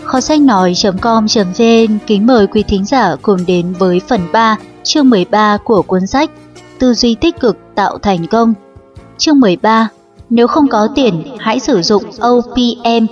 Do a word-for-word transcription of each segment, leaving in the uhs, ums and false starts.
Kho sách nói.com.vn kính mời quý thính giả cùng đến với phần ba, chương mười ba của cuốn sách Tư duy tích cực tạo thành công. Chương mười ba, nếu không có tiền, hãy sử dụng O P M.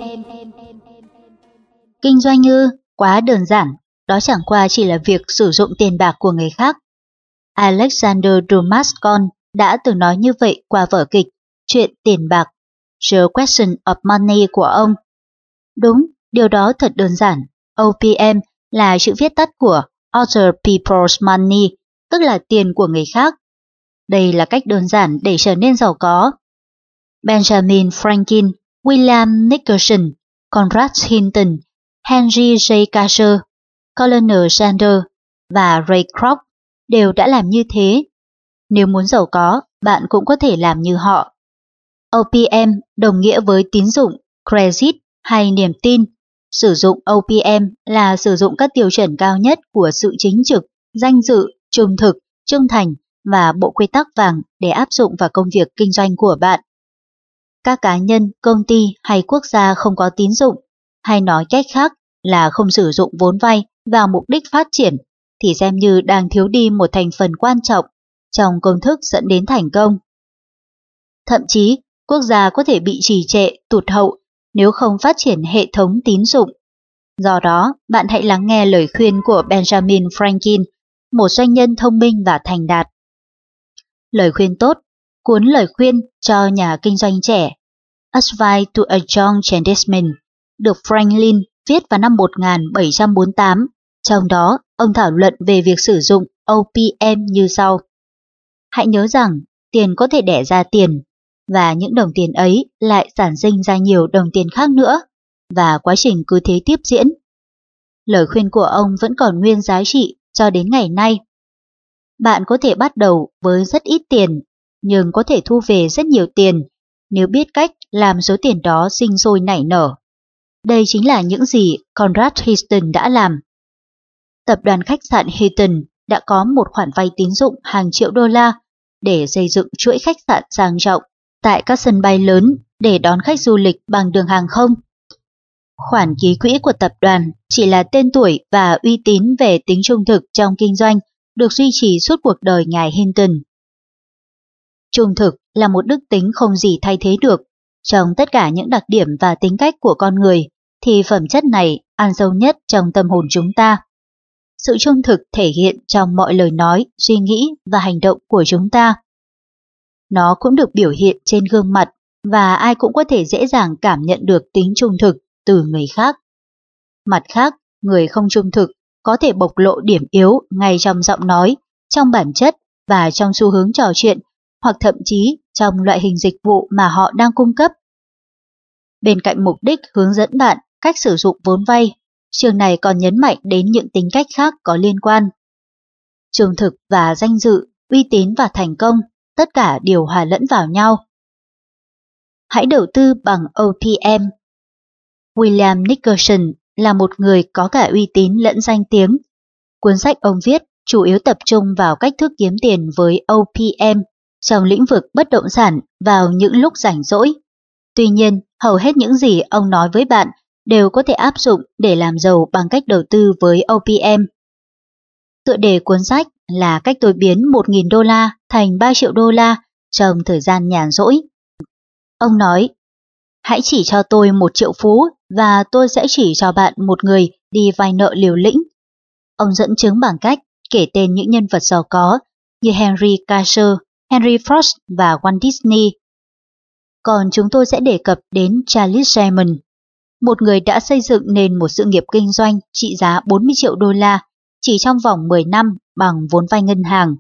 Kinh doanh ư? Quá đơn giản, đó chẳng qua chỉ là việc sử dụng tiền bạc của người khác. Alexander Dumas Con đã từng nói như vậy qua vở kịch Chuyện tiền bạc, The Question of Money của ông. Đúng, điều đó thật đơn giản. O P M là chữ viết tắt của Other People's Money, tức là tiền của người khác. Đây là cách đơn giản để trở nên giàu có. Benjamin Franklin, William Nicholson, Conrad Hinton, Henry J. Carter, Colonel Sanders và Ray Kroc đều đã làm như thế. Nếu muốn giàu có, bạn cũng có thể làm như họ. O P M đồng nghĩa với tín dụng, credit hay niềm tin. Sử dụng O P M là sử dụng các tiêu chuẩn cao nhất của sự chính trực, danh dự, trung thực, trung thành và bộ quy tắc vàng để áp dụng vào công việc kinh doanh của bạn. Các cá nhân, công ty hay quốc gia không có tín dụng, hay nói cách khác là không sử dụng vốn vay vào mục đích phát triển, thì xem như đang thiếu đi một thành phần quan trọng trong công thức dẫn đến thành công. Thậm chí, quốc gia có thể bị trì trệ, tụt hậu nếu không phát triển hệ thống tín dụng. Do đó, bạn hãy lắng nghe lời khuyên của Benjamin Franklin, một doanh nhân thông minh và thành đạt. Lời khuyên tốt, cuốn lời khuyên cho nhà kinh doanh trẻ, Advice to a Young Businessman, được Franklin viết vào năm một nghìn bảy trăm bốn mươi tám. Trong đó, ông thảo luận về việc sử dụng O P M như sau. Hãy nhớ rằng, tiền có thể đẻ ra tiền, và những đồng tiền ấy lại sản sinh ra nhiều đồng tiền khác nữa, và quá trình cứ thế tiếp diễn. Lời khuyên của ông vẫn còn nguyên giá trị cho đến ngày nay. Bạn có thể bắt đầu với rất ít tiền, nhưng có thể thu về rất nhiều tiền nếu biết cách làm số tiền đó sinh sôi nảy nở. Đây chính là những gì Conrad Hilton đã làm. Tập đoàn khách sạn Hilton đã có một khoản vay tín dụng hàng triệu đô la để xây dựng chuỗi khách sạn sang trọng tại các sân bay lớn để đón khách du lịch bằng đường hàng không. Khoản ký quỹ của tập đoàn chỉ là tên tuổi và uy tín về tính trung thực trong kinh doanh được duy trì suốt cuộc đời ngài Hinton. Trung thực là một đức tính không gì thay thế được. Trong tất cả những đặc điểm và tính cách của con người, thì phẩm chất này ăn sâu nhất trong tâm hồn chúng ta. Sự trung thực thể hiện trong mọi lời nói, suy nghĩ và hành động của chúng ta. Nó cũng được biểu hiện trên gương mặt và ai cũng có thể dễ dàng cảm nhận được tính trung thực từ người khác. Mặt khác, người không trung thực có thể bộc lộ điểm yếu ngay trong giọng nói, trong bản chất và trong xu hướng trò chuyện, hoặc thậm chí trong loại hình dịch vụ mà họ đang cung cấp. Bên cạnh mục đích hướng dẫn bạn cách sử dụng vốn vay, chương này còn nhấn mạnh đến những tính cách khác có liên quan. Trung thực và danh dự, uy tín và thành công, tất cả đều hòa lẫn vào nhau. Hãy đầu tư bằng O P M. William Nicholson là một người có cả uy tín lẫn danh tiếng. Cuốn sách ông viết chủ yếu tập trung vào cách thức kiếm tiền với O P M trong lĩnh vực bất động sản vào những lúc rảnh rỗi. Tuy nhiên, hầu hết những gì ông nói với bạn đều có thể áp dụng để làm giàu bằng cách đầu tư với O P M. Tựa đề cuốn sách là cách tôi biến một nghìn đô la thành ba triệu đô la trong thời gian nhàn rỗi. Ông nói, hãy chỉ cho tôi một triệu phú và tôi sẽ chỉ cho bạn một người đi vay nợ liều lĩnh. Ông dẫn chứng bằng cách kể tên những nhân vật giàu có như Henry Carter, Henry Ford và Walt Disney. Còn chúng tôi sẽ đề cập đến Charles Simon, một người đã xây dựng nên một sự nghiệp kinh doanh trị giá bốn mươi triệu đô la chỉ trong vòng mười năm bằng vốn vay ngân hàng.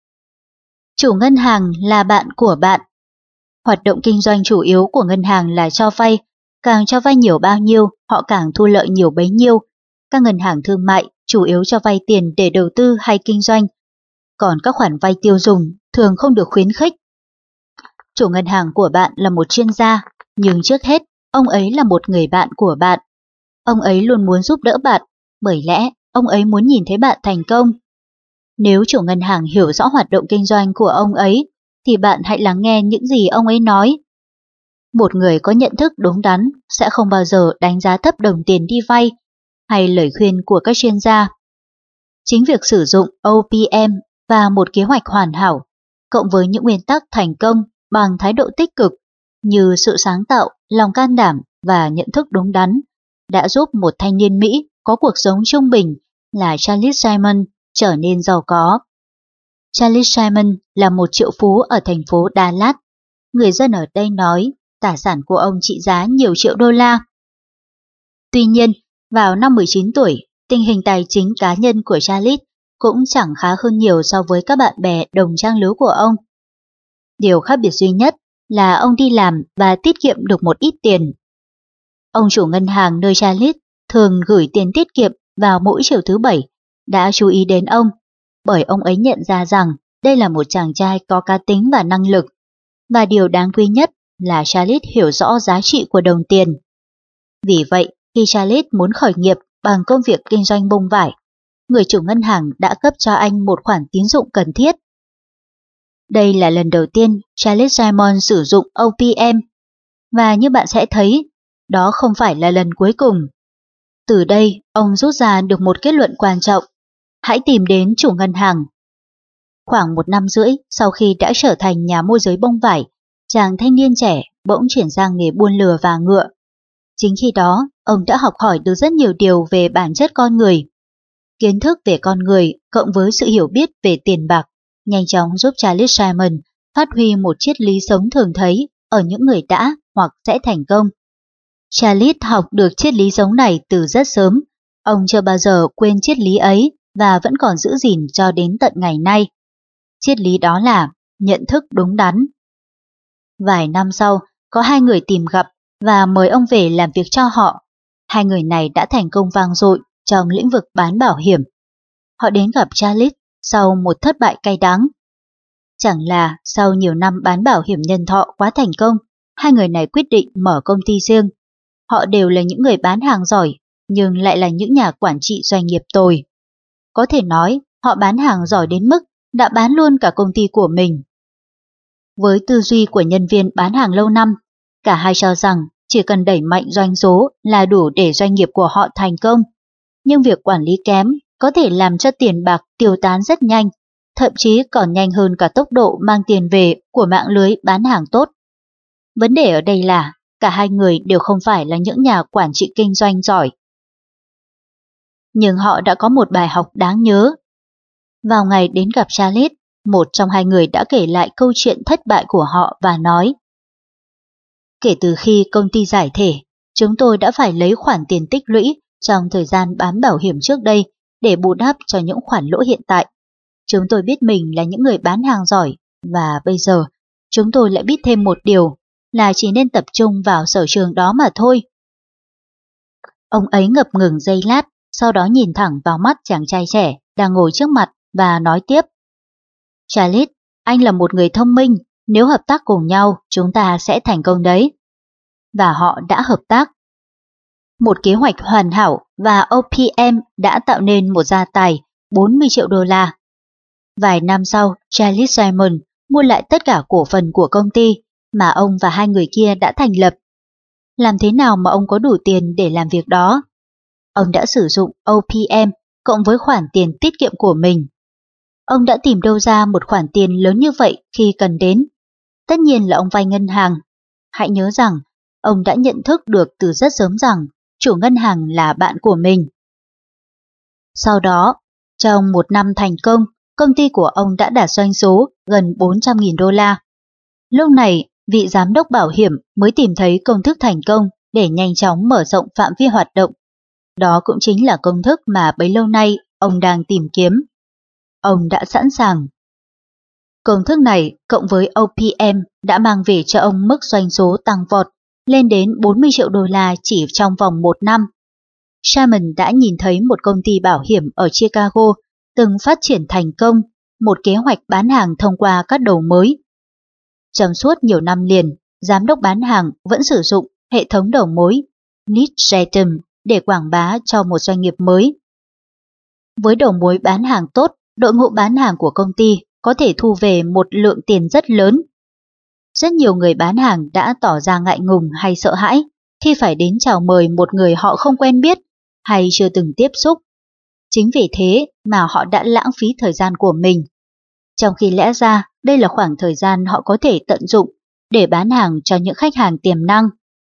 Chủ ngân hàng là bạn của bạn. Hoạt động kinh doanh chủ yếu của ngân hàng là cho vay, càng cho vay nhiều bao nhiêu, họ càng thu lợi nhiều bấy nhiêu. Các ngân hàng thương mại chủ yếu cho vay tiền để đầu tư hay kinh doanh, còn các khoản vay tiêu dùng thường không được khuyến khích. Chủ ngân hàng của bạn là một chuyên gia, nhưng trước hết, ông ấy là một người bạn của bạn. Ông ấy luôn muốn giúp đỡ bạn, bởi lẽ ông ấy muốn nhìn thấy bạn thành công. Nếu chủ ngân hàng hiểu rõ hoạt động kinh doanh của ông ấy, thì bạn hãy lắng nghe những gì ông ấy nói. Một người có nhận thức đúng đắn sẽ không bao giờ đánh giá thấp đồng tiền đi vay hay lời khuyên của các chuyên gia. Chính việc sử dụng O P M và một kế hoạch hoàn hảo, cộng với những nguyên tắc thành công bằng thái độ tích cực như sự sáng tạo, lòng can đảm và nhận thức đúng đắn, đã giúp một thanh niên Mỹ có cuộc sống trung bình là Charlie Simon trở nên giàu có. Charlie Simon là một triệu phú ở thành phố Dallas. Người dân ở đây nói tài sản của ông trị giá nhiều triệu đô la. Tuy nhiên, vào năm mười chín tuổi, tình hình tài chính cá nhân của Charlie cũng chẳng khá hơn nhiều so với các bạn bè đồng trang lứa của ông. Điều khác biệt duy nhất là ông đi làm và tiết kiệm được một ít tiền. Ông chủ ngân hàng nơi Charlie thường gửi tiền tiết kiệm vào mỗi chiều thứ bảy đã chú ý đến ông, bởi ông ấy nhận ra rằng đây là một chàng trai có cá tính và năng lực. Và điều đáng quý nhất là Charlie hiểu rõ giá trị của đồng tiền. Vì vậy, khi Charlie muốn khởi nghiệp bằng công việc kinh doanh bông vải, người chủ ngân hàng đã cấp cho anh một khoản tín dụng cần thiết. Đây là lần đầu tiên Charlie Simon sử dụng O P M, và như bạn sẽ thấy, đó không phải là lần cuối cùng. Từ đây, ông rút ra được một kết luận quan trọng: hãy tìm đến chủ ngân hàng. Khoảng một năm rưỡi sau khi đã trở thành nhà môi giới bông vải, chàng thanh niên trẻ bỗng chuyển sang nghề buôn lừa và ngựa. Chính khi đó, ông đã học hỏi được rất nhiều điều về bản chất con người. Kiến thức về con người cộng với sự hiểu biết về tiền bạc nhanh chóng giúp Charlie Simon phát huy một triết lý sống thường thấy ở những người đã hoặc sẽ thành công. Charlie học được triết lý sống này từ rất sớm. Ông chưa bao giờ quên triết lý ấy và vẫn còn giữ gìn cho đến tận ngày nay. Triết lý đó là nhận thức đúng đắn. Vài năm sau, có hai người tìm gặp và mời ông về làm việc cho họ. Hai người này đã thành công vang dội trong lĩnh vực bán bảo hiểm. Họ đến gặp Charlie sau một thất bại cay đắng. Chẳng là sau nhiều năm bán bảo hiểm nhân thọ quá thành công, hai người này quyết định mở công ty riêng. Họ đều là những người bán hàng giỏi, nhưng lại là những nhà quản trị doanh nghiệp tồi. Có thể nói, họ bán hàng giỏi đến mức đã bán luôn cả công ty của mình. Với tư duy của nhân viên bán hàng lâu năm, cả hai cho rằng chỉ cần đẩy mạnh doanh số là đủ để doanh nghiệp của họ thành công. Nhưng việc quản lý kém có thể làm cho tiền bạc tiêu tán rất nhanh, thậm chí còn nhanh hơn cả tốc độ mang tiền về của mạng lưới bán hàng tốt. Vấn đề ở đây là cả hai người đều không phải là những nhà quản trị kinh doanh giỏi. Nhưng họ đã có một bài học đáng nhớ. Vào ngày đến gặp Charlie, một trong hai người đã kể lại câu chuyện thất bại của họ và nói: kể từ khi công ty giải thể, chúng tôi đã phải lấy khoản tiền tích lũy trong thời gian bán bảo hiểm trước đây để bù đắp cho những khoản lỗ hiện tại. Chúng tôi biết mình là những người bán hàng giỏi, và bây giờ chúng tôi lại biết thêm một điều là chỉ nên tập trung vào sở trường đó mà thôi. Ông ấy ngập ngừng giây lát, sau đó nhìn thẳng vào mắt chàng trai trẻ đang ngồi trước mặt và nói tiếp: Charlie, anh là một người thông minh, nếu hợp tác cùng nhau chúng ta sẽ thành công đấy. Và họ đã hợp tác. Một kế hoạch hoàn hảo và O P M đã tạo nên một gia tài bốn mươi triệu đô la. Vài năm sau, Charlie Simon mua lại tất cả cổ phần của công ty mà ông và hai người kia đã thành lập. Làm thế nào mà ông có đủ tiền để làm việc đó? Ông đã sử dụng O P M cộng với khoản tiền tiết kiệm của mình. Ông đã tìm đâu ra một khoản tiền lớn như vậy khi cần đến? Tất nhiên là ông vay ngân hàng. Hãy nhớ rằng, ông đã nhận thức được từ rất sớm rằng chủ ngân hàng là bạn của mình. Sau đó, trong một năm thành công, công ty của ông đã đạt doanh số gần bốn trăm nghìn đô la. Lúc này, vị giám đốc bảo hiểm mới tìm thấy công thức thành công để nhanh chóng mở rộng phạm vi hoạt động. Đó cũng chính là công thức mà bấy lâu nay ông đang tìm kiếm. Ông đã sẵn sàng. Công thức này cộng với O P M đã mang về cho ông mức doanh số tăng vọt lên đến bốn mươi triệu đô la chỉ trong vòng một năm. Simon đã nhìn thấy một công ty bảo hiểm ở Chicago từng phát triển thành công một kế hoạch bán hàng thông qua các đầu mối. Trong suốt nhiều năm liền, giám đốc bán hàng vẫn sử dụng hệ thống đầu mối Lead-Gen để quảng bá cho một doanh nghiệp mới. Với đầu mối bán hàng tốt, đội ngũ bán hàng của công ty có thể thu về một lượng tiền rất lớn. Rất nhiều người bán hàng đã tỏ ra ngại ngùng hay sợ hãi khi phải đến chào mời một người họ không quen biết, hay chưa từng tiếp xúc. Chính vì thế mà họ đã lãng phí thời gian của mình. Trong khi lẽ ra đây là khoảng thời gian họ có thể tận dụng để bán hàng cho những khách hàng tiềm năng.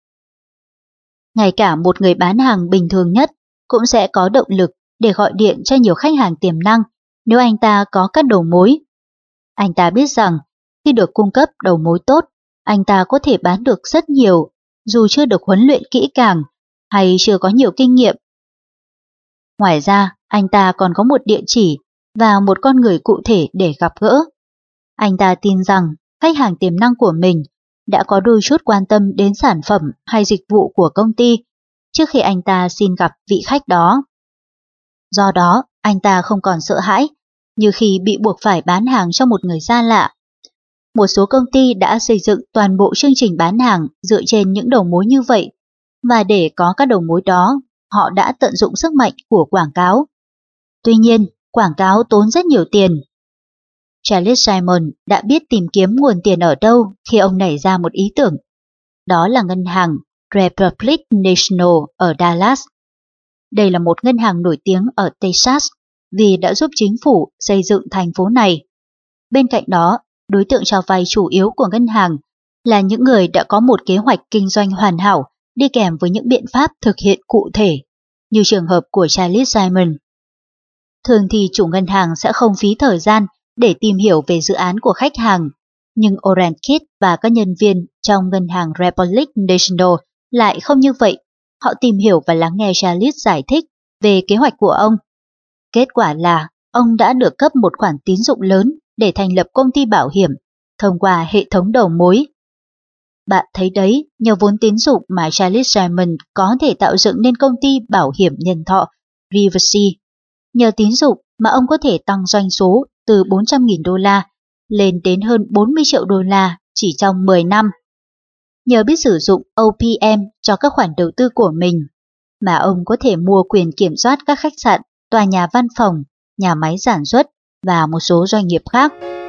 Ngay cả một người bán hàng bình thường nhất cũng sẽ có động lực để gọi điện cho nhiều khách hàng tiềm năng nếu anh ta có các đầu mối. Anh ta biết rằng khi được cung cấp đầu mối tốt, anh ta có thể bán được rất nhiều dù chưa được huấn luyện kỹ càng hay chưa có nhiều kinh nghiệm. Ngoài ra, anh ta còn có một địa chỉ và một con người cụ thể để gặp gỡ. Anh ta tin rằng khách hàng tiềm năng của mình đã có đôi chút quan tâm đến sản phẩm hay dịch vụ của công ty trước khi anh ta xin gặp vị khách đó. Do đó, anh ta không còn sợ hãi như khi bị buộc phải bán hàng cho một người xa lạ. Một số công ty đã xây dựng toàn bộ chương trình bán hàng dựa trên những đầu mối như vậy, và để có các đầu mối đó, họ đã tận dụng sức mạnh của quảng cáo. Tuy nhiên, quảng cáo tốn rất nhiều tiền. Charles Simon đã biết tìm kiếm nguồn tiền ở đâu khi ông nảy ra một ý tưởng. Đó là ngân hàng Republic National ở Dallas. Đây là một ngân hàng nổi tiếng ở Texas vì đã giúp chính phủ xây dựng thành phố này. Bên cạnh đó, đối tượng cho vay chủ yếu của ngân hàng là những người đã có một kế hoạch kinh doanh hoàn hảo đi kèm với những biện pháp thực hiện cụ thể, như trường hợp của Charles Simon. Thường thì chủ ngân hàng sẽ không phí thời gian để tìm hiểu về dự án của khách hàng, nhưng Orange Kid và các nhân viên trong ngân hàng Republic National lại không như vậy. Họ tìm hiểu và lắng nghe Charles giải thích về kế hoạch của ông. Kết quả là ông đã được cấp một khoản tín dụng lớn để thành lập công ty bảo hiểm thông qua hệ thống đầu mối. Bạn thấy đấy, nhờ vốn tín dụng mà Charles Simon có thể tạo dựng nên công ty bảo hiểm nhân thọ Riversea. Nhờ tín dụng mà ông có thể tăng doanh số từ bốn trăm nghìn đô la lên đến hơn bốn mươi triệu đô la chỉ trong mười năm. Nhờ biết sử dụng O P M cho các khoản đầu tư của mình, mà ông có thể mua quyền kiểm soát các khách sạn, tòa nhà văn phòng, nhà máy sản xuất và một số doanh nghiệp khác.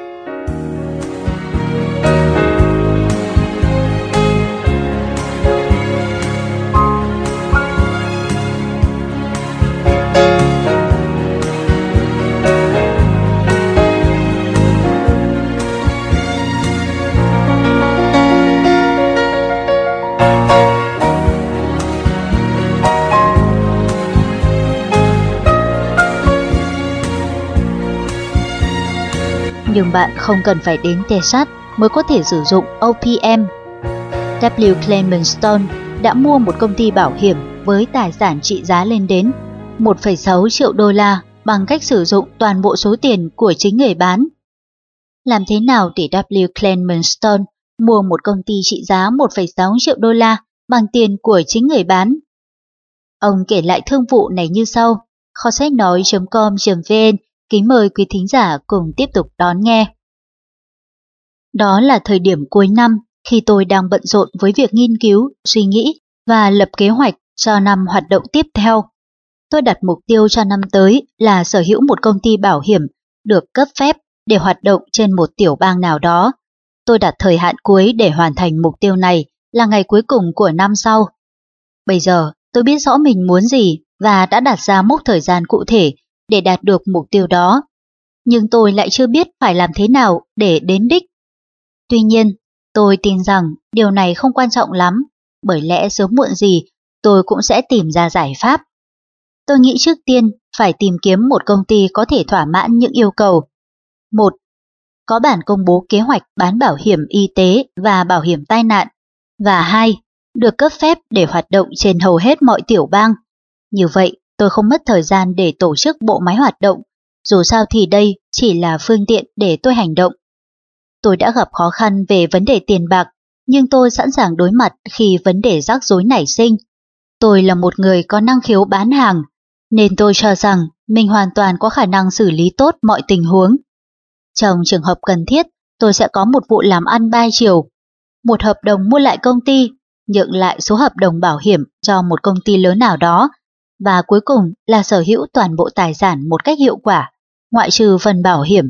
Nhưng bạn không cần phải đến Texas mới có thể sử dụng O P M. W. Clement Stone đã mua một công ty bảo hiểm với tài sản trị giá lên đến một phẩy sáu triệu đô la bằng cách sử dụng toàn bộ số tiền của chính người bán. Làm thế nào để W. Clement Stone mua một công ty trị giá một phẩy sáu triệu đô la bằng tiền của chính người bán? Ông kể lại thương vụ này như sau. Kho sách nói chấm com chấm vn kính mời quý thính giả cùng tiếp tục đón nghe. Đó là thời điểm cuối năm khi tôi đang bận rộn với việc nghiên cứu, suy nghĩ và lập kế hoạch cho năm hoạt động tiếp theo. Tôi đặt mục tiêu cho năm tới là sở hữu một công ty bảo hiểm được cấp phép để hoạt động trên một tiểu bang nào đó. Tôi đặt thời hạn cuối để hoàn thành mục tiêu này là ngày cuối cùng của năm sau. Bây giờ tôi biết rõ mình muốn gì và đã đặt ra mốc thời gian cụ thể để đạt được mục tiêu đó. Nhưng tôi lại chưa biết phải làm thế nào để đến đích. Tuy nhiên, tôi tin rằng điều này không quan trọng lắm, bởi lẽ sớm muộn gì tôi cũng sẽ tìm ra giải pháp. Tôi nghĩ trước tiên phải tìm kiếm một công ty có thể thỏa mãn những yêu cầu. Một, có bản công bố kế hoạch bán bảo hiểm y tế và bảo hiểm tai nạn. Và hai, được cấp phép để hoạt động trên hầu hết mọi tiểu bang. Như vậy, tôi không mất thời gian để tổ chức bộ máy hoạt động, dù sao thì đây chỉ là phương tiện để tôi hành động. Tôi đã gặp khó khăn về vấn đề tiền bạc, nhưng tôi sẵn sàng đối mặt khi vấn đề rắc rối nảy sinh. Tôi là một người có năng khiếu bán hàng, nên tôi cho rằng mình hoàn toàn có khả năng xử lý tốt mọi tình huống. Trong trường hợp cần thiết, tôi sẽ có một vụ làm ăn ba chiều. Một hợp đồng mua lại công ty, nhượng lại số hợp đồng bảo hiểm cho một công ty lớn nào đó, và cuối cùng là sở hữu toàn bộ tài sản một cách hiệu quả, ngoại trừ phần bảo hiểm.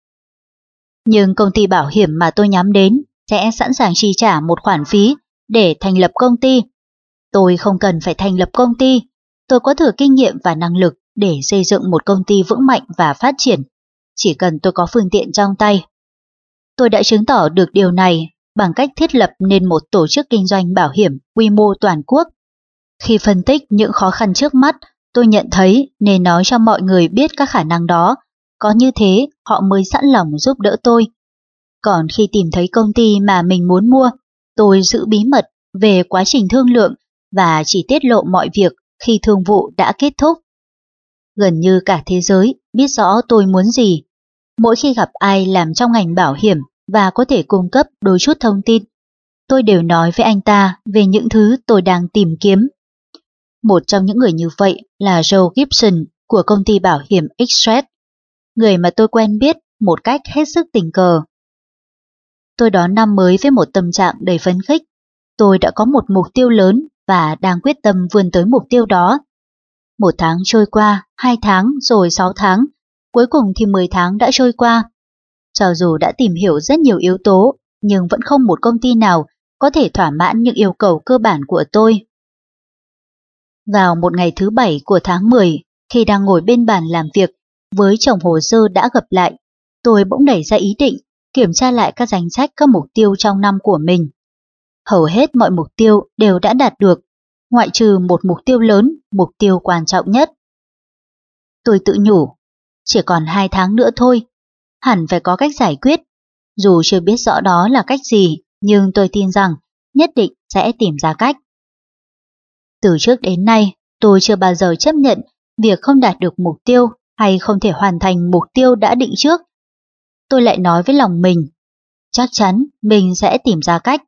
Nhưng công ty bảo hiểm mà tôi nhắm đến sẽ sẵn sàng chi trả một khoản phí để thành lập công ty. Tôi không cần phải thành lập công ty, Tôi có thừa kinh nghiệm và năng lực để xây dựng một công ty vững mạnh và phát triển, chỉ cần tôi có phương tiện trong tay. Tôi đã chứng tỏ được điều này bằng cách thiết lập nên một tổ chức kinh doanh bảo hiểm quy mô toàn quốc. Khi phân tích những khó khăn trước mắt, tôi nhận thấy nên nói cho mọi người biết các khả năng đó, có như thế họ mới sẵn lòng giúp đỡ tôi. Còn khi tìm thấy công ty mà mình muốn mua, tôi giữ bí mật về quá trình thương lượng và chỉ tiết lộ mọi việc khi thương vụ đã kết thúc. Gần như cả thế giới biết rõ tôi muốn gì. Mỗi khi gặp ai làm trong ngành bảo hiểm và có thể cung cấp đôi chút thông tin, tôi đều nói với anh ta về những thứ tôi đang tìm kiếm. Một trong những người như vậy là Joe Gibson của công ty bảo hiểm Express, người mà tôi quen biết một cách hết sức tình cờ. Tôi đón năm mới với một tâm trạng đầy phấn khích. Tôi đã có một mục tiêu lớn và đang quyết tâm vươn tới mục tiêu đó. Một tháng trôi qua, hai tháng rồi sáu tháng, cuối cùng thì mười tháng đã trôi qua. Cho dù đã tìm hiểu rất nhiều yếu tố, nhưng vẫn không một công ty nào có thể thỏa mãn những yêu cầu cơ bản của tôi. Vào một ngày thứ bảy của tháng mười, khi đang ngồi bên bàn làm việc với chồng hồ sơ đã gập lại, tôi bỗng nảy ra ý định kiểm tra lại các danh sách các mục tiêu trong năm của mình. Hầu hết mọi mục tiêu đều đã đạt được, ngoại trừ một mục tiêu lớn, mục tiêu quan trọng nhất. Tôi tự nhủ, chỉ còn hai tháng nữa thôi, hẳn phải có cách giải quyết. Dù chưa biết rõ đó là cách gì, nhưng tôi tin rằng nhất định sẽ tìm ra cách. Từ trước đến nay, tôi chưa bao giờ chấp nhận việc không đạt được mục tiêu hay không thể hoàn thành mục tiêu đã định trước. Tôi lại nói với lòng mình, chắc chắn mình sẽ tìm ra cách.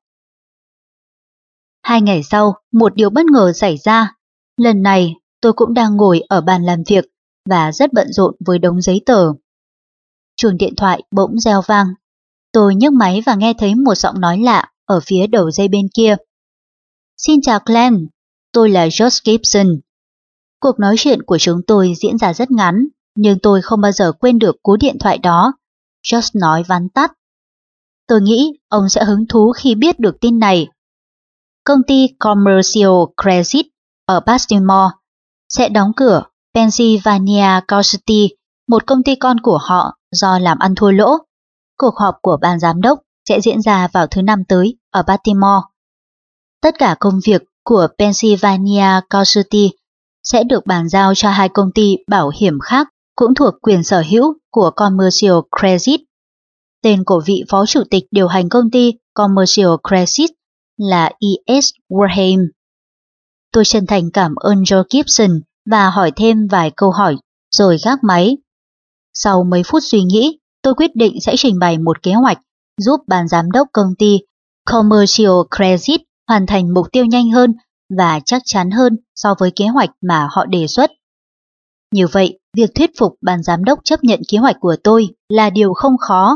Hai ngày sau, một điều bất ngờ xảy ra. Lần này, tôi cũng đang ngồi ở bàn làm việc và rất bận rộn với đống giấy tờ. Chuông điện thoại bỗng reo vang. Tôi nhấc máy và nghe thấy một giọng nói lạ ở phía đầu dây bên kia. Xin chào Glenn, tôi là Josh Gibson. Cuộc nói chuyện của chúng tôi diễn ra rất ngắn, nhưng tôi không bao giờ quên được cú điện thoại đó. Josh nói vắn tắt. Tôi nghĩ ông sẽ hứng thú khi biết được tin này. Công ty Commercial Credit ở Baltimore sẽ đóng cửa Pennsylvania Casualty, một công ty con của họ do làm ăn thua lỗ. Cuộc họp của ban giám đốc sẽ diễn ra vào thứ năm tới ở Baltimore. Tất cả công việc của Pennsylvania Casualty sẽ được bàn giao cho hai công ty bảo hiểm khác cũng thuộc quyền sở hữu của Commercial Credit. Tên của vị phó chủ tịch điều hành công ty Commercial Credit là E S Warham. Tôi chân thành cảm ơn Joe Gibson và hỏi thêm vài câu hỏi rồi gác máy. Sau mấy phút suy nghĩ, tôi quyết định sẽ trình bày một kế hoạch giúp ban giám đốc công ty Commercial Credit hoàn thành mục tiêu nhanh hơn và chắc chắn hơn so với kế hoạch mà họ đề xuất. Như vậy, việc thuyết phục ban giám đốc chấp nhận kế hoạch của tôi là điều không khó.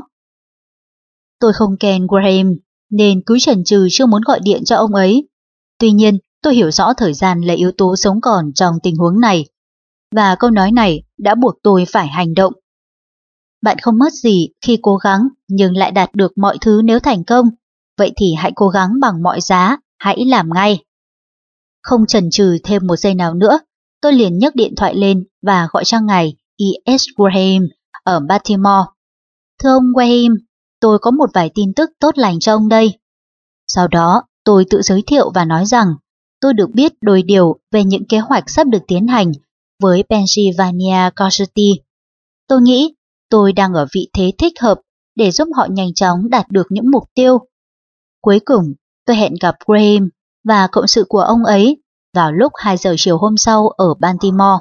Tôi không quen Graham nên cứ chần chừ chưa muốn gọi điện cho ông ấy. Tuy nhiên, tôi hiểu rõ thời gian là yếu tố sống còn trong tình huống này, và câu nói này đã buộc tôi phải hành động. Bạn không mất gì khi cố gắng nhưng lại đạt được mọi thứ nếu thành công, vậy thì hãy cố gắng bằng mọi giá, hãy làm ngay. Không chần chừ thêm một giây nào nữa, tôi liền nhấc điện thoại lên và gọi cho ngài E S Warham ở Baltimore. Thưa ông Warham, tôi có một vài tin tức tốt lành cho ông đây. Sau đó, tôi tự giới thiệu và nói rằng tôi được biết đôi điều về những kế hoạch sắp được tiến hành với Pennsylvania Casualty. Tôi nghĩ tôi đang ở vị thế thích hợp để giúp họ nhanh chóng đạt được những mục tiêu. Cuối cùng, tôi hẹn gặp Graham và cộng sự của ông ấy vào lúc hai giờ chiều hôm sau ở Baltimore.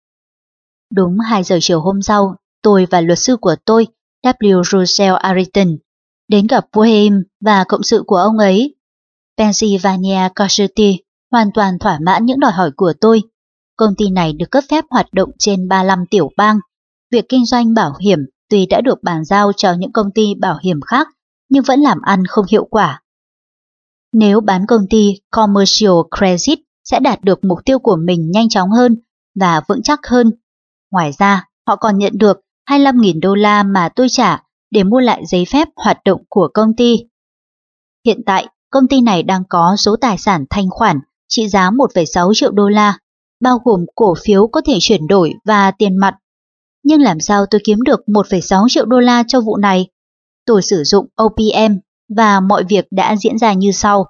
Đúng hai giờ chiều hôm sau, tôi và luật sư của tôi, W. Russell Ariton, đến gặp Graham và cộng sự của ông ấy. Pennsylvania Casualty hoàn toàn thỏa mãn những đòi hỏi của tôi. Công ty này được cấp phép hoạt động trên ba mươi lăm tiểu bang. Việc kinh doanh bảo hiểm tuy đã được bàn giao cho những công ty bảo hiểm khác, nhưng vẫn làm ăn không hiệu quả. Nếu bán công ty Commercial Credit sẽ đạt được mục tiêu của mình nhanh chóng hơn và vững chắc hơn. Ngoài ra, họ còn nhận được hai mươi lăm nghìn đô la mà tôi trả để mua lại giấy phép hoạt động của công ty. Hiện tại, công ty này đang có số tài sản thanh khoản trị giá một phẩy sáu triệu đô la. bao gồm cổ phiếu có thể chuyển đổi và tiền mặt. Nhưng làm sao tôi kiếm được một phẩy sáu triệu đô la cho vụ này? Tôi sử dụng O P M và mọi việc đã diễn ra như sau.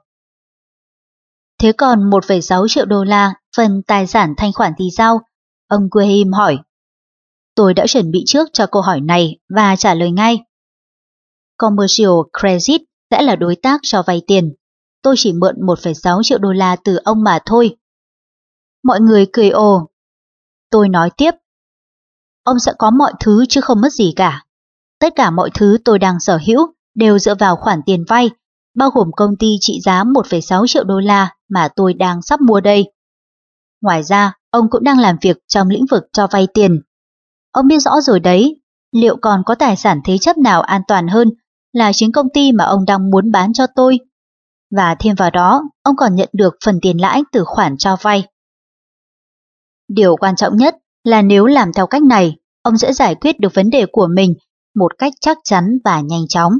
Thế còn một phẩy sáu triệu đô la phần tài sản thanh khoản thì sao? Ông Graham hỏi. Tôi đã chuẩn bị trước cho câu hỏi này và trả lời ngay. Commercial Credit sẽ là đối tác cho vay tiền. Tôi chỉ mượn một phẩy sáu triệu đô la từ ông mà thôi. Mọi người cười ồ. Tôi nói tiếp. Ông sẽ có mọi thứ chứ không mất gì cả. Tất cả mọi thứ tôi đang sở hữu đều dựa vào khoản tiền vay, bao gồm công ty trị giá một phẩy sáu triệu đô la mà tôi đang sắp mua đây. Ngoài ra, ông cũng đang làm việc trong lĩnh vực cho vay tiền. Ông biết rõ rồi đấy, liệu còn có tài sản thế chấp nào an toàn hơn là chính công ty mà ông đang muốn bán cho tôi? Và thêm vào đó, ông còn nhận được phần tiền lãi từ khoản cho vay. Điều quan trọng nhất là nếu làm theo cách này, ông sẽ giải quyết được vấn đề của mình một cách chắc chắn và nhanh chóng.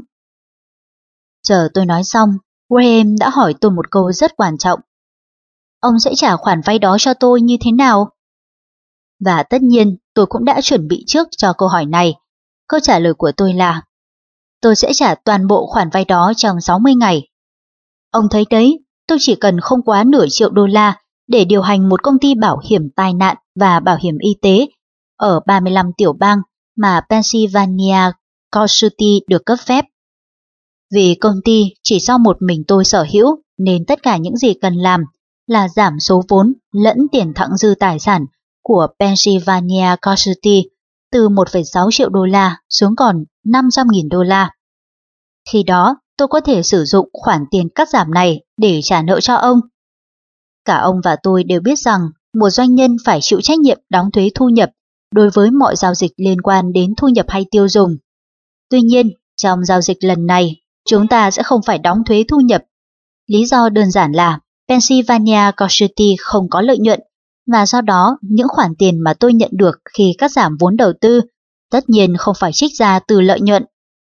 Chờ tôi nói xong, Graham đã hỏi tôi một câu rất quan trọng. Ông sẽ trả khoản vay đó cho tôi như thế nào? Và tất nhiên, tôi cũng đã chuẩn bị trước cho câu hỏi này. Câu trả lời của tôi là tôi sẽ trả toàn bộ khoản vay đó trong sáu mươi ngày. Ông thấy đấy, tôi chỉ cần không quá nửa triệu đô la để điều hành một công ty bảo hiểm tai nạn và bảo hiểm y tế ở ba mươi lăm tiểu bang mà Pennsylvania Casualty được cấp phép. Vì công ty chỉ do một mình tôi sở hữu nên tất cả những gì cần làm là giảm số vốn lẫn tiền thặng dư tài sản của Pennsylvania Casualty từ một phẩy sáu triệu đô la xuống còn năm trăm nghìn đô la. Khi đó, tôi có thể sử dụng khoản tiền cắt giảm này để trả nợ cho ông. Cả ông và tôi đều biết rằng một doanh nhân phải chịu trách nhiệm đóng thuế thu nhập đối với mọi giao dịch liên quan đến thu nhập hay tiêu dùng. Tuy nhiên, trong giao dịch lần này, chúng ta sẽ không phải đóng thuế thu nhập. Lý do đơn giản là Pennsylvania Casualty không có lợi nhuận và do đó những khoản tiền mà tôi nhận được khi cắt giảm vốn đầu tư tất nhiên không phải trích ra từ lợi nhuận.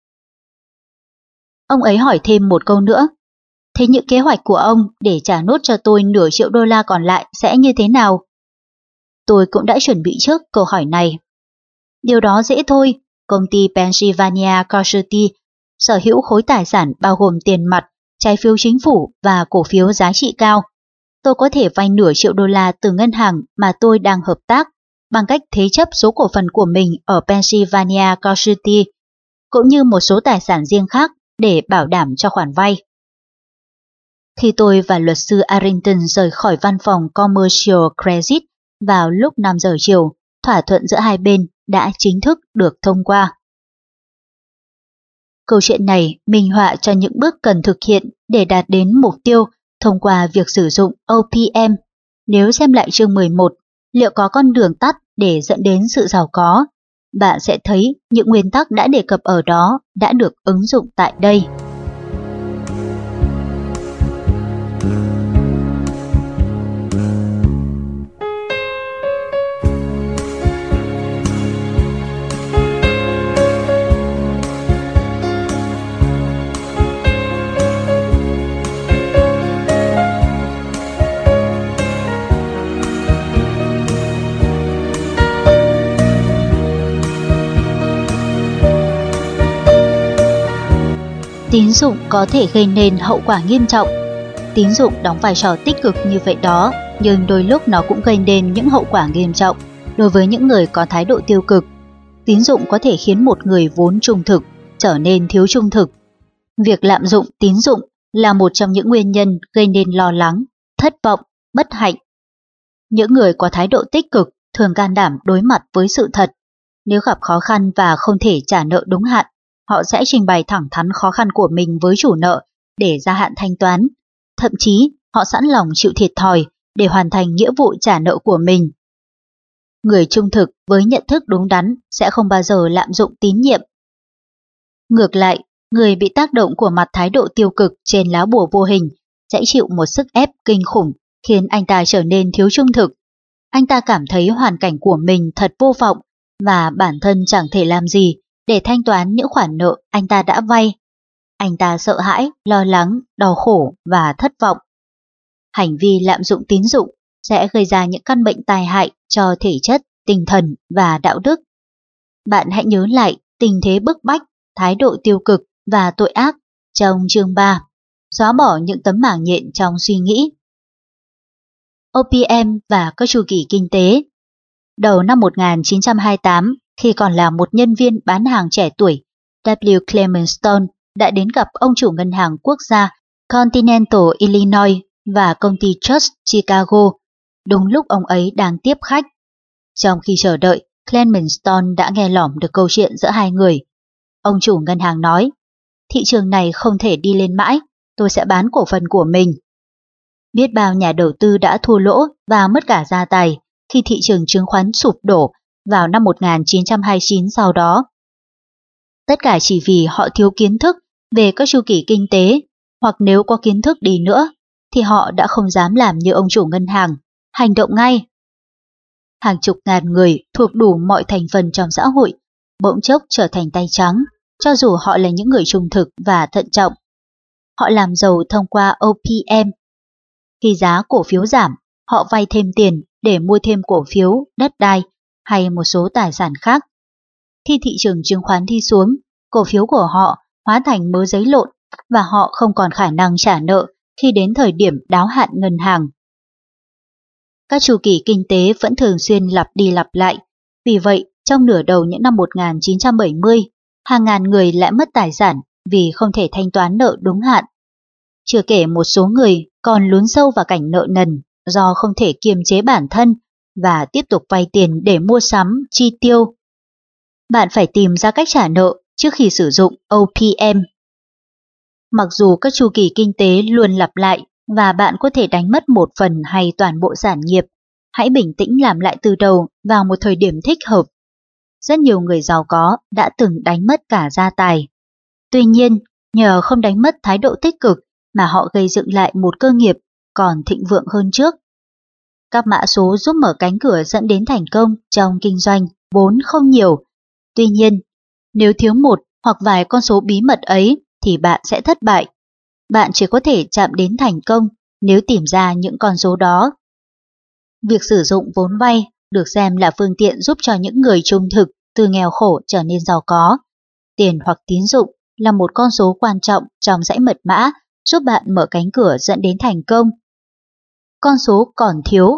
Ông ấy hỏi thêm một câu nữa. Thế những kế hoạch của ông để trả nốt cho tôi nửa triệu đô la còn lại sẽ như thế nào? Tôi cũng đã chuẩn bị trước câu hỏi này. Điều đó dễ thôi, công ty Pennsylvania Casualty sở hữu khối tài sản bao gồm tiền mặt, trái phiếu chính phủ và cổ phiếu giá trị cao. Tôi có thể vay nửa triệu đô la từ ngân hàng mà tôi đang hợp tác bằng cách thế chấp số cổ phần của mình ở Pennsylvania Casualty, cũng như một số tài sản riêng khác để bảo đảm cho khoản vay. Khi tôi và luật sư Arrington rời khỏi văn phòng Commercial Credit vào lúc năm giờ chiều, thỏa thuận giữa hai bên đã chính thức được thông qua. Câu chuyện này minh họa cho những bước cần thực hiện để đạt đến mục tiêu thông qua việc sử dụng O P M. Nếu xem lại chương mười một, liệu có con đường tắt để dẫn đến sự giàu có? Bạn sẽ thấy những nguyên tắc đã đề cập ở đó đã được ứng dụng tại đây. Tín dụng có thể gây nên hậu quả nghiêm trọng. Tín dụng đóng vai trò tích cực như vậy đó, nhưng đôi lúc nó cũng gây nên những hậu quả nghiêm trọng đối với những người có thái độ tiêu cực. Tín dụng có thể khiến một người vốn trung thực trở nên thiếu trung thực. Việc lạm dụng tín dụng là một trong những nguyên nhân gây nên lo lắng, thất vọng, bất hạnh. Những người có thái độ tích cực thường can đảm đối mặt với sự thật. Nếu gặp khó khăn và không thể trả nợ đúng hạn, họ sẽ trình bày thẳng thắn khó khăn của mình với chủ nợ để gia hạn thanh toán. Thậm chí, họ sẵn lòng chịu thiệt thòi để hoàn thành nghĩa vụ trả nợ của mình. Người trung thực với nhận thức đúng đắn sẽ không bao giờ lạm dụng tín nhiệm. Ngược lại, người bị tác động của mặt thái độ tiêu cực trên lá bùa vô hình sẽ chịu một sức ép kinh khủng khiến anh ta trở nên thiếu trung thực. Anh ta cảm thấy hoàn cảnh của mình thật vô vọng và bản thân chẳng thể làm gì để thanh toán những khoản nợ anh ta đã vay. Anh ta sợ hãi, lo lắng, đau khổ và thất vọng. Hành vi lạm dụng tín dụng sẽ gây ra những căn bệnh tai hại cho thể chất, tinh thần và đạo đức. Bạn hãy nhớ lại tình thế bức bách, thái độ tiêu cực và tội ác trong chương ba, xóa bỏ những tấm mảng nhện trong suy nghĩ. ô pê em và các chu kỳ kinh tế. Đầu năm một nghìn chín trăm hai mươi tám, khi còn là một nhân viên bán hàng trẻ tuổi, W. Clement Stone đã đến gặp ông chủ ngân hàng quốc gia Continental Illinois và công ty Trust Chicago, đúng lúc ông ấy đang tiếp khách. Trong khi chờ đợi, Clement Stone đã nghe lỏm được câu chuyện giữa hai người. Ông chủ ngân hàng nói, thị trường này không thể đi lên mãi, tôi sẽ bán cổ phần của mình. Biết bao nhà đầu tư đã thua lỗ và mất cả gia tài khi thị trường chứng khoán sụp đổ vào năm một nghìn chín trăm hai mươi chín sau đó. Tất cả chỉ vì họ thiếu kiến thức về các chu kỳ kinh tế, hoặc nếu có kiến thức đi nữa, thì họ đã không dám làm như ông chủ ngân hàng, hành động ngay. Hàng chục ngàn người thuộc đủ mọi thành phần trong xã hội bỗng chốc trở thành tay trắng, cho dù họ là những người trung thực và thận trọng. Họ làm giàu thông qua ô pê em. Khi giá cổ phiếu giảm, họ vay thêm tiền để mua thêm cổ phiếu, đất đai hay một số tài sản khác. Khi thị trường chứng khoán đi xuống, cổ phiếu của họ hóa thành mớ giấy lộn và họ không còn khả năng trả nợ khi đến thời điểm đáo hạn ngân hàng. Các chu kỳ kinh tế vẫn thường xuyên lặp đi lặp lại. Vì vậy, trong nửa đầu những năm một nghìn chín trăm bảy mươi, hàng ngàn người lại mất tài sản vì không thể thanh toán nợ đúng hạn. Chưa kể một số người còn lún sâu vào cảnh nợ nần do không thể kiềm chế bản thân và tiếp tục vay tiền để mua sắm, chi tiêu. Bạn phải tìm ra cách trả nợ trước khi sử dụng ô pê em. Mặc dù các chu kỳ kinh tế luôn lặp lại và bạn có thể đánh mất một phần hay toàn bộ sản nghiệp, hãy bình tĩnh làm lại từ đầu vào một thời điểm thích hợp. Rất nhiều người giàu có đã từng đánh mất cả gia tài. Tuy nhiên, nhờ không đánh mất thái độ tích cực mà họ gây dựng lại một cơ nghiệp còn thịnh vượng hơn trước. Các mã số giúp mở cánh cửa dẫn đến thành công trong kinh doanh vốn không nhiều. Tuy nhiên, nếu thiếu một hoặc vài con số bí mật ấy thì bạn sẽ thất bại. Bạn chỉ có thể chạm đến thành công nếu tìm ra những con số đó. Việc sử dụng vốn vay được xem là phương tiện giúp cho những người trung thực từ nghèo khổ trở nên giàu có. Tiền hoặc tín dụng là một con số quan trọng trong dãy mật mã giúp bạn mở cánh cửa dẫn đến thành công. Con số còn thiếu.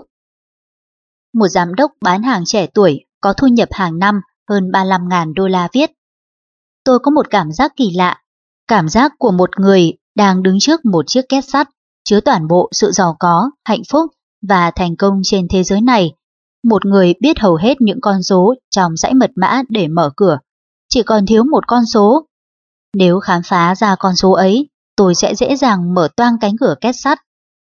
Một giám đốc bán hàng trẻ tuổi có thu nhập hàng năm hơn ba mươi lăm nghìn đô la viết: Tôi có một cảm giác kỳ lạ, cảm giác của một người đang đứng trước một chiếc két sắt chứa toàn bộ sự giàu có, hạnh phúc và thành công trên thế giới này. Một người biết hầu hết những con số trong dãy mật mã để mở cửa, chỉ còn thiếu một con số. Nếu khám phá ra con số ấy, tôi sẽ dễ dàng mở toang cánh cửa két sắt.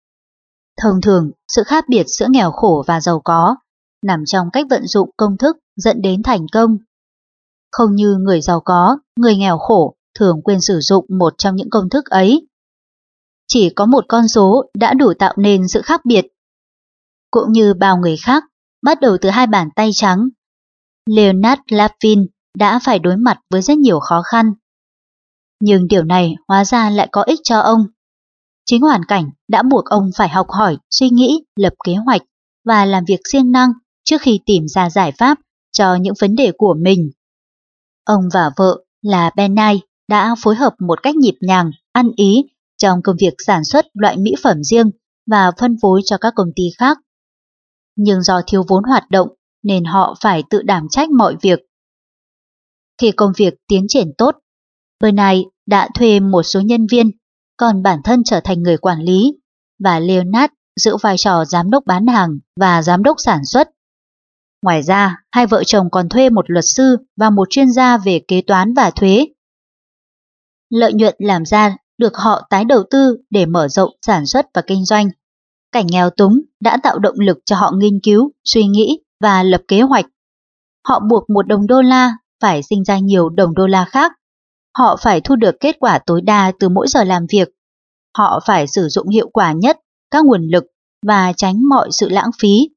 Thông thường, sự khác biệt giữa nghèo khổ và giàu có nằm trong cách vận dụng công thức dẫn đến thành công. Không như người giàu có, người nghèo khổ thường quên sử dụng một trong những công thức ấy. Chỉ có một con số đã đủ tạo nên sự khác biệt. Cũng như bao người khác, bắt đầu từ hai bàn tay trắng, Leonard Lapin đã phải đối mặt với rất nhiều khó khăn. Nhưng điều này hóa ra lại có ích cho ông. Chính hoàn cảnh đã buộc ông phải học hỏi, suy nghĩ, lập kế hoạch và làm việc siêng năng trước khi tìm ra giải pháp cho những vấn đề của mình. Ông và vợ là Benai đã phối hợp một cách nhịp nhàng, ăn ý trong công việc sản xuất loại mỹ phẩm riêng và phân phối cho các công ty khác. Nhưng do thiếu vốn hoạt động nên họ phải tự đảm trách mọi việc. Khi công việc tiến triển tốt, Benai đã thuê một số nhân viên, còn bản thân trở thành người quản lý, và Leonard giữ vai trò giám đốc bán hàng và giám đốc sản xuất. Ngoài ra, hai vợ chồng còn thuê một luật sư và một chuyên gia về kế toán và thuế. Lợi nhuận làm ra được họ tái đầu tư để mở rộng sản xuất và kinh doanh. Cảnh nghèo túng đã tạo động lực cho họ nghiên cứu, suy nghĩ và lập kế hoạch. Họ buộc một đồng đô la phải sinh ra nhiều đồng đô la khác. Họ phải thu được kết quả tối đa từ mỗi giờ làm việc. Họ phải sử dụng hiệu quả nhất các nguồn lực và tránh mọi sự lãng phí.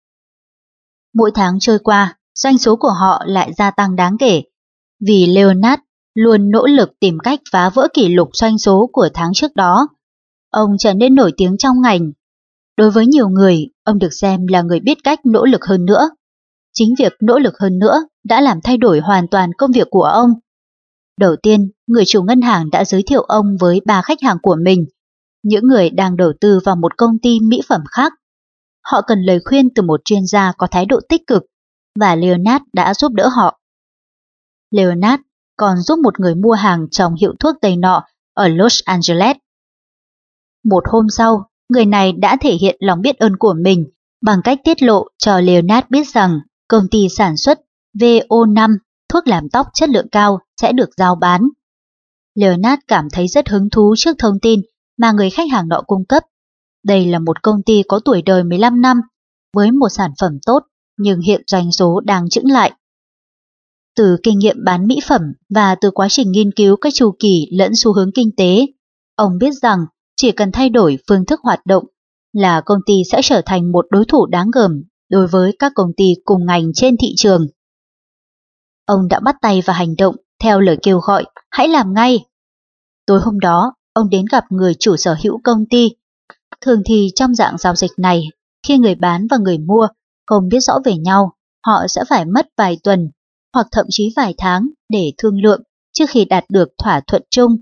Mỗi tháng trôi qua, doanh số của họ lại gia tăng đáng kể, vì Leonard luôn nỗ lực tìm cách phá vỡ kỷ lục doanh số của tháng trước đó. Ông trở nên nổi tiếng trong ngành. Đối với nhiều người, ông được xem là người biết cách nỗ lực hơn nữa. Chính việc nỗ lực hơn nữa đã làm thay đổi hoàn toàn công việc của ông. Đầu tiên, người chủ ngân hàng đã giới thiệu ông với ba khách hàng của mình, những người đang đầu tư vào một công ty mỹ phẩm khác. Họ cần lời khuyên từ một chuyên gia có thái độ tích cực, và Leonard đã giúp đỡ họ. Leonard còn giúp một người mua hàng trong hiệu thuốc Tây nọ ở Los Angeles. Một hôm sau, người này đã thể hiện lòng biết ơn của mình bằng cách tiết lộ cho Leonard biết rằng công ty sản xuất V O năm, thuốc làm tóc chất lượng cao, sẽ được giao bán. Leonard cảm thấy rất hứng thú trước thông tin mà người khách hàng nọ cung cấp. Đây là một công ty có tuổi đời mười lăm năm, với một sản phẩm tốt, nhưng hiện doanh số đang chững lại. Từ kinh nghiệm bán mỹ phẩm và từ quá trình nghiên cứu các chu kỳ lẫn xu hướng kinh tế, ông biết rằng chỉ cần thay đổi phương thức hoạt động là công ty sẽ trở thành một đối thủ đáng gờm đối với các công ty cùng ngành trên thị trường. Ông đã bắt tay vào hành động theo lời kêu gọi, hãy làm ngay. Tối hôm đó, ông đến gặp người chủ sở hữu công ty. Thường thì trong dạng giao dịch này, khi người bán và người mua không biết rõ về nhau, họ sẽ phải mất vài tuần hoặc thậm chí vài tháng để thương lượng trước khi đạt được thỏa thuận chung.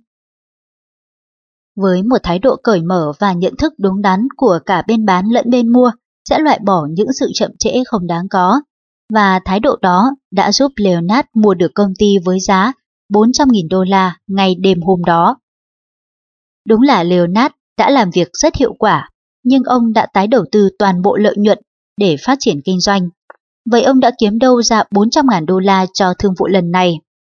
Với một thái độ cởi mở và nhận thức đúng đắn của cả bên bán lẫn bên mua sẽ loại bỏ những sự chậm trễ không đáng có, và thái độ đó đã giúp Leonard mua được công ty với giá bốn trăm nghìn đô la ngay đêm hôm đó. Đúng là Leonard đã làm việc rất hiệu quả, nhưng ông đã tái đầu tư toàn bộ lợi nhuận để phát triển kinh doanh. Vậy ông đã kiếm đâu ra bốn trăm nghìn đô la cho thương vụ lần này?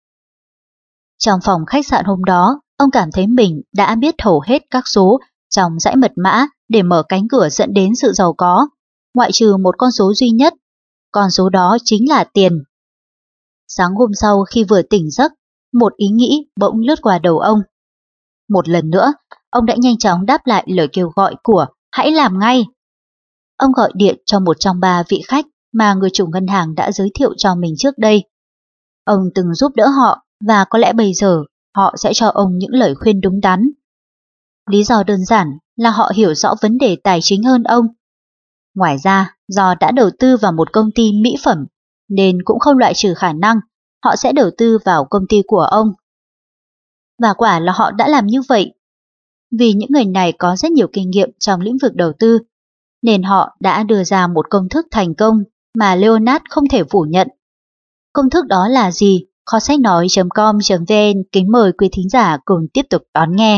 Trong phòng khách sạn hôm đó, ông cảm thấy mình đã biết hầu hết các số trong dãy mật mã để mở cánh cửa dẫn đến sự giàu có, ngoại trừ một con số duy nhất. Con số đó chính là tiền. Sáng hôm sau khi vừa tỉnh giấc, một ý nghĩ bỗng lướt qua đầu ông. Một lần nữa, ông đã nhanh chóng đáp lại lời kêu gọi của hãy làm ngay. Ông gọi điện cho một trong ba vị khách mà người chủ ngân hàng đã giới thiệu cho mình trước đây. Ông từng giúp đỡ họ và có lẽ bây giờ họ sẽ cho ông những lời khuyên đúng đắn. Lý do đơn giản là họ hiểu rõ vấn đề tài chính hơn ông. Ngoài ra, do đã đầu tư vào một công ty mỹ phẩm, nên cũng không loại trừ khả năng họ sẽ đầu tư vào công ty của ông. Và quả là họ đã làm như vậy. Vì những người này có rất nhiều kinh nghiệm trong lĩnh vực đầu tư, nên họ đã đưa ra một công thức thành công mà Leonard không thể phủ nhận. Công thức đó là gì? Kho sách nói chấm com chấm vn kính mời quý thính giả cùng tiếp tục đón nghe.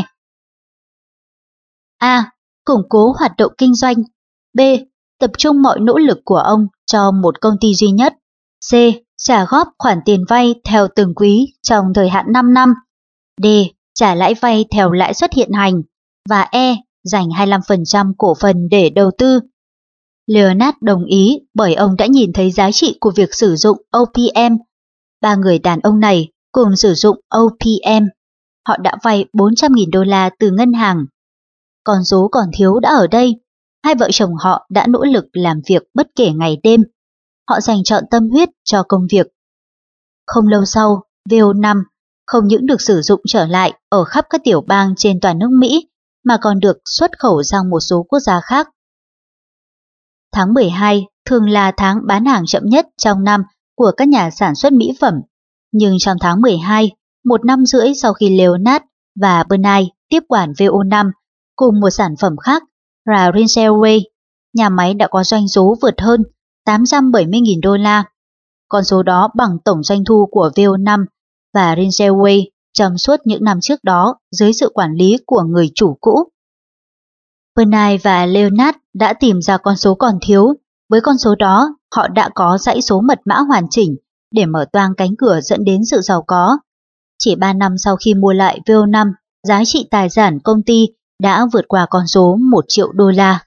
A. Củng cố hoạt động kinh doanh. B. Tập trung mọi nỗ lực của ông cho một công ty duy nhất. C. Trả góp khoản tiền vay theo từng quý trong thời hạn năm năm. D. Trả lãi vay theo lãi suất hiện hành. Và E. Dành hai mươi lăm phần trăm cổ phần để đầu tư. Leonard đồng ý bởi ông đã nhìn thấy giá trị của việc sử dụng O P M. Ba người đàn ông này cùng sử dụng O P M. Họ đã vay bốn trăm nghìn đô la từ ngân hàng. Con số còn thiếu đã ở đây. Hai vợ chồng họ đã nỗ lực làm việc bất kể ngày đêm. Họ dành trọn tâm huyết cho công việc. Không lâu sau, V O năm không những được sử dụng trở lại ở khắp các tiểu bang trên toàn nước Mỹ, mà còn được xuất khẩu sang một số quốc gia khác. Tháng mười hai thường là tháng bán hàng chậm nhất trong năm của các nhà sản xuất mỹ phẩm. Nhưng trong tháng mười hai, một năm rưỡi sau khi Leonard và Bernay tiếp quản V O năm cùng một sản phẩm khác là Rinselway, nhà máy đã có doanh số vượt hơn tám trăm bảy mươi nghìn đô la. Con số đó bằng tổng doanh thu của V O năm và Rinselway trong suốt những năm trước đó dưới sự quản lý của người chủ cũ. Bernay và Leonard đã tìm ra con số còn thiếu. Với con số đó, họ đã có dãy số mật mã hoàn chỉnh để mở toang cánh cửa dẫn đến sự giàu có. Chỉ ba năm sau khi mua lại V O năm, giá trị tài sản công ty đã vượt qua con số một triệu đô la.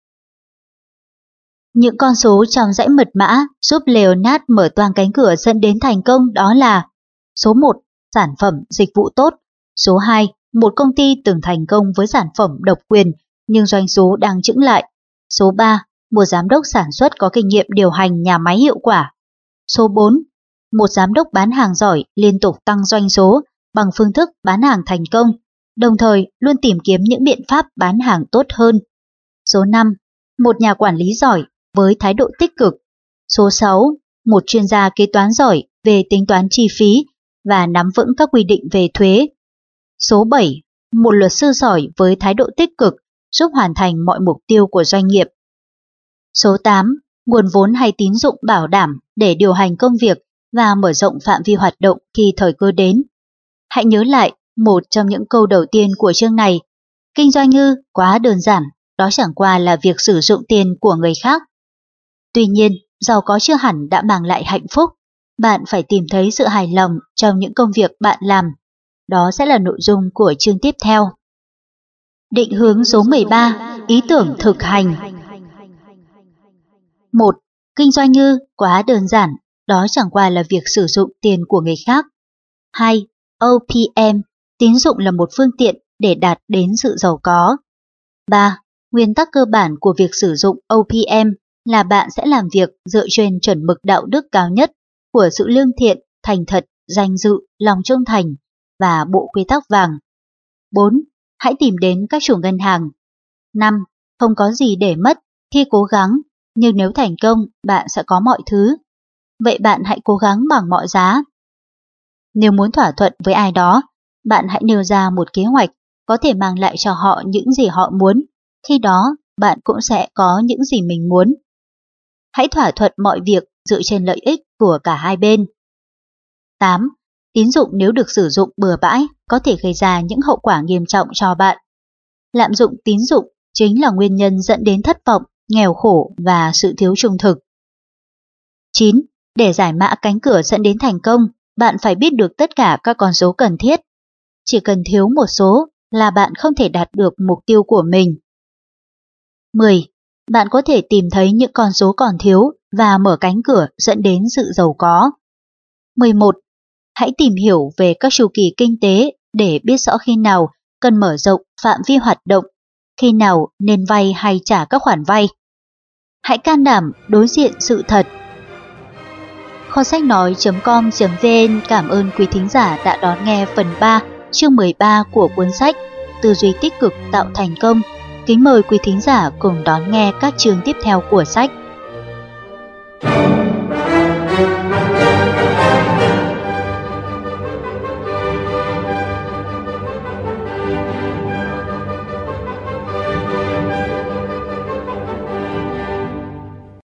Những con số trong dãy mật mã giúp Leonard mở toang cánh cửa dẫn đến thành công đó là: số một, sản phẩm dịch vụ tốt. Số hai, một công ty từng thành công với sản phẩm độc quyền nhưng doanh số đang chững lại. Số ba, một giám đốc sản xuất có kinh nghiệm điều hành nhà máy hiệu quả. Số bốn, một giám đốc bán hàng giỏi liên tục tăng doanh số bằng phương thức bán hàng thành công, đồng thời luôn tìm kiếm những biện pháp bán hàng tốt hơn. Số năm, một nhà quản lý giỏi với thái độ tích cực. Số sáu, một chuyên gia kế toán giỏi về tính toán chi phí và nắm vững các quy định về thuế. Số bảy, một luật sư giỏi với thái độ tích cực giúp hoàn thành mọi mục tiêu của doanh nghiệp. Số tám, nguồn vốn hay tín dụng bảo đảm để điều hành công việc và mở rộng phạm vi hoạt động khi thời cơ đến. Hãy nhớ lại một trong những câu đầu tiên của chương này. Kinh doanh ư, quá đơn giản, đó chẳng qua là việc sử dụng tiền của người khác. Tuy nhiên, giàu có chưa hẳn đã mang lại hạnh phúc. Bạn phải tìm thấy sự hài lòng trong những công việc bạn làm. Đó sẽ là nội dung của chương tiếp theo. Định hướng số mười ba, ý tưởng thực hành. một. Kinh doanh ư, quá đơn giản, đó chẳng qua là việc sử dụng tiền của người khác. hai. O P M, tín dụng là một phương tiện để đạt đến sự giàu có. ba. Nguyên tắc cơ bản của việc sử dụng O P M là bạn sẽ làm việc dựa trên chuẩn mực đạo đức cao nhất của sự lương thiện, thành thật, danh dự, lòng trung thành và bộ quy tắc vàng. bốn. Hãy tìm đến các chủ ngân hàng. năm. Không có gì để mất khi cố gắng, nhưng nếu thành công, bạn sẽ có mọi thứ. Vậy bạn hãy cố gắng bằng mọi giá. Nếu muốn thỏa thuận với ai đó, bạn hãy nêu ra một kế hoạch có thể mang lại cho họ những gì họ muốn. Khi đó, bạn cũng sẽ có những gì mình muốn. Hãy thỏa thuận mọi việc dựa trên lợi ích của cả hai bên. tám. Tín dụng nếu được sử dụng bừa bãi có thể gây ra những hậu quả nghiêm trọng cho bạn. Lạm dụng tín dụng chính là nguyên nhân dẫn đến thất vọng, nghèo khổ và sự thiếu trung thực. chín. Để giải mã cánh cửa dẫn đến thành công, bạn phải biết được tất cả các con số cần thiết. Chỉ cần thiếu một số là bạn không thể đạt được mục tiêu của mình. mười. Bạn có thể tìm thấy những con số còn thiếu và mở cánh cửa dẫn đến sự giàu có. mười một. Hãy tìm hiểu về các chu kỳ kinh tế để biết rõ khi nào cần mở rộng phạm vi hoạt động, khi nào nên vay hay trả các khoản vay. Hãy can đảm đối diện sự thật. Kho sách nói chấm com chấm vn cảm ơn quý thính giả đã đón nghe phần ba, chương mười ba của cuốn sách Tư duy tích cực tạo thành công. Kính mời quý thính giả cùng đón nghe các chương tiếp theo của sách.